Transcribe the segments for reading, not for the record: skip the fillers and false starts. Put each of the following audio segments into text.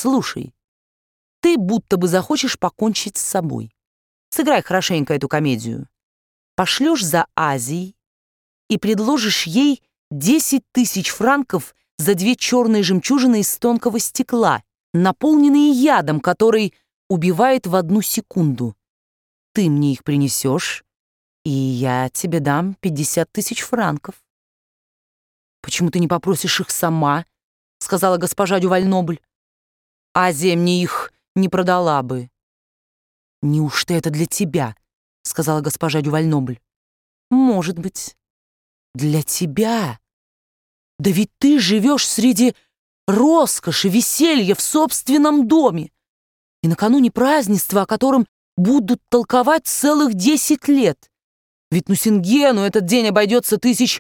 Слушай, ты будто бы захочешь покончить с собой. Сыграй хорошенько эту комедию. Пошлешь за Азией и предложишь ей 10 тысяч франков за 2 черные жемчужины из тонкого стекла, наполненные ядом, который убивает в 1 секунду. Ты мне их принесешь, и я тебе дам 50 тысяч франков. «Почему ты не попросишь их сама?» — сказала госпожа Дювальнобль. «Азия мне их не продала бы». «Неужто это для тебя?» — сказала госпожа Дювальнобль. «Может быть. Для тебя? Да ведь ты живешь среди роскоши, веселья в собственном доме, и накануне празднества, о котором будут толковать целых 10 лет. Ведь Нусингену этот день обойдется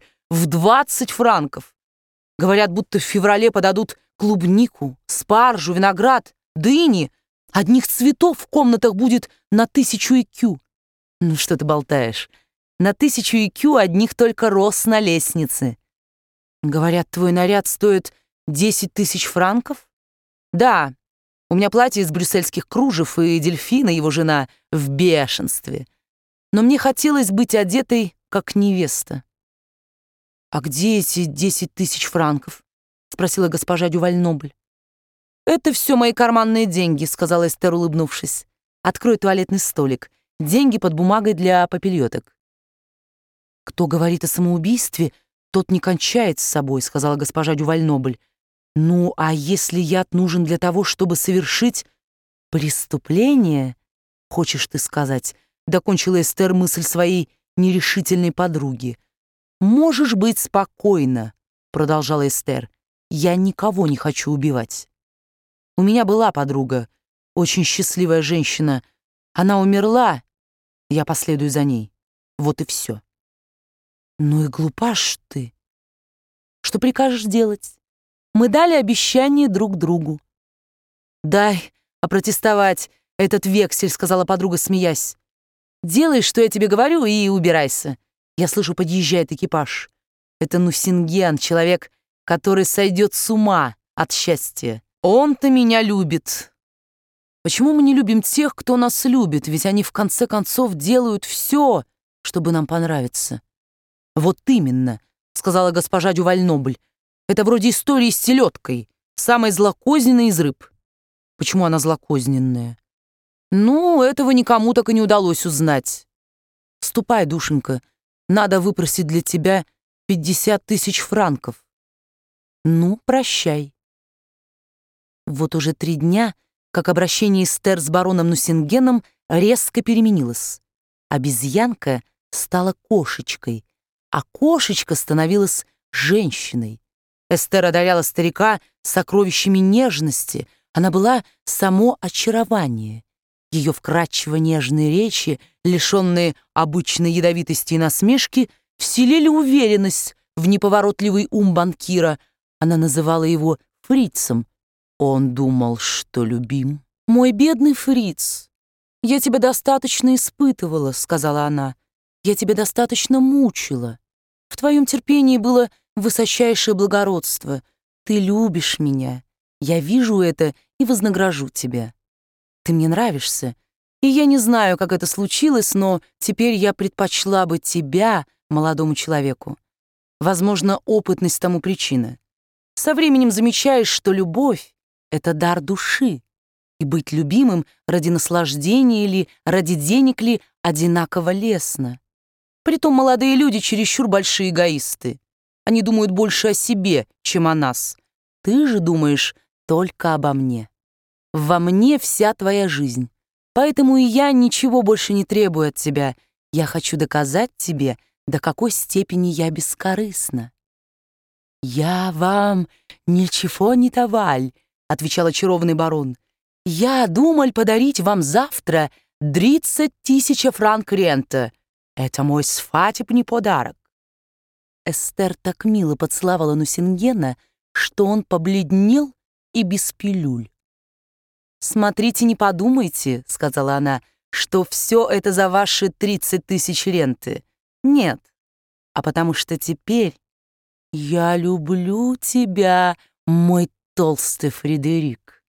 20 франков. Говорят, будто в феврале подадут клубнику, спаржу, виноград, дыни. Одних цветов в комнатах будет на 1000 ЭКЮ. Ну что ты болтаешь? На 1000 ЭКЮ одних только роз на лестнице. Говорят, твой наряд стоит 10 тысяч франков? Да, у меня платье из брюссельских кружев, и Дельфина, его жена, в бешенстве. Но мне хотелось быть одетой, как невеста. «А где эти 10 тысяч франков?» — спросила госпожа Дювальнобль. «Это все мои карманные деньги», — сказала Эстер, улыбнувшись. «Открой туалетный столик. Деньги под бумагой для папильоток». «Кто говорит о самоубийстве, тот не кончает с собой», — сказала госпожа Дювальнобль. «Ну, а если яд нужен для того, чтобы совершить преступление, хочешь ты сказать?» — докончила Эстер мысль своей нерешительной подруги. «Можешь быть спокойна», — продолжала Эстер. «Я никого не хочу убивать. У меня была подруга, очень счастливая женщина. Она умерла, я последую за ней. Вот и все». «Ну и глупаш ты. Что прикажешь делать? Мы дали обещание друг другу». «Дай опротестовать этот вексель», — сказала подруга, смеясь. «Делай, что я тебе говорю, и убирайся. Я слышу, подъезжает экипаж. Это Нусинген, человек, который сойдет с ума от счастья. Он-то меня любит». «Почему мы не любим тех, кто нас любит? Ведь они в конце концов делают все, чтобы нам понравиться». «Вот именно», — сказала госпожа Дювальнобль. «Это вроде истории с селедкой, самой злокозненной из рыб». «Почему она злокозненная?» «Ну, этого никому так и не удалось узнать». «Ступай, душенька, надо выпросить для тебя 50 тысяч франков». «Ну, прощай». Вот уже 3 дня, как обращение Эстер с бароном Нусингеном резко переменилось. Обезьянка стала кошечкой, а кошечка становилась женщиной. Эстер одаряла старика сокровищами нежности, она была само очарование. Ее вкрадчиво нежные речи, лишенные обычной ядовитости и насмешки, вселили уверенность в неповоротливый ум банкира. Она называла его фрицем. Он думал, что любим. «Мой бедный фриц, я тебя достаточно испытывала», — сказала она. «Я тебя достаточно мучила. В твоем терпении было высочайшее благородство. Ты любишь меня. Я вижу это и вознагражу тебя. Ты мне нравишься, и я не знаю, как это случилось, но теперь я предпочла бы тебя молодому человеку. Возможно, опытность тому причина. Со временем замечаешь, что любовь — это дар души, и быть любимым ради наслаждения или ради денег ли одинаково лестно. Притом молодые люди чересчур большие эгоисты. Они думают больше о себе, чем о нас. Ты же думаешь только обо мне. Во мне вся твоя жизнь. Поэтому и я ничего больше не требую от тебя. Я хочу доказать тебе, до какой степени я бескорыстна». «Я вам ничего не даваль», — отвечал очарованный барон. «Я думал подарить вам завтра 30 тысяч франк рента. Это мой свадебный подарок». Эстер так мило поцеловала Нусингена, что он побледнел и без пилюль. «Смотрите, не подумайте», — сказала она, «что все это за ваши 30 тысяч ренты. Нет, а потому что теперь я люблю тебя, мой толстый Фредерик».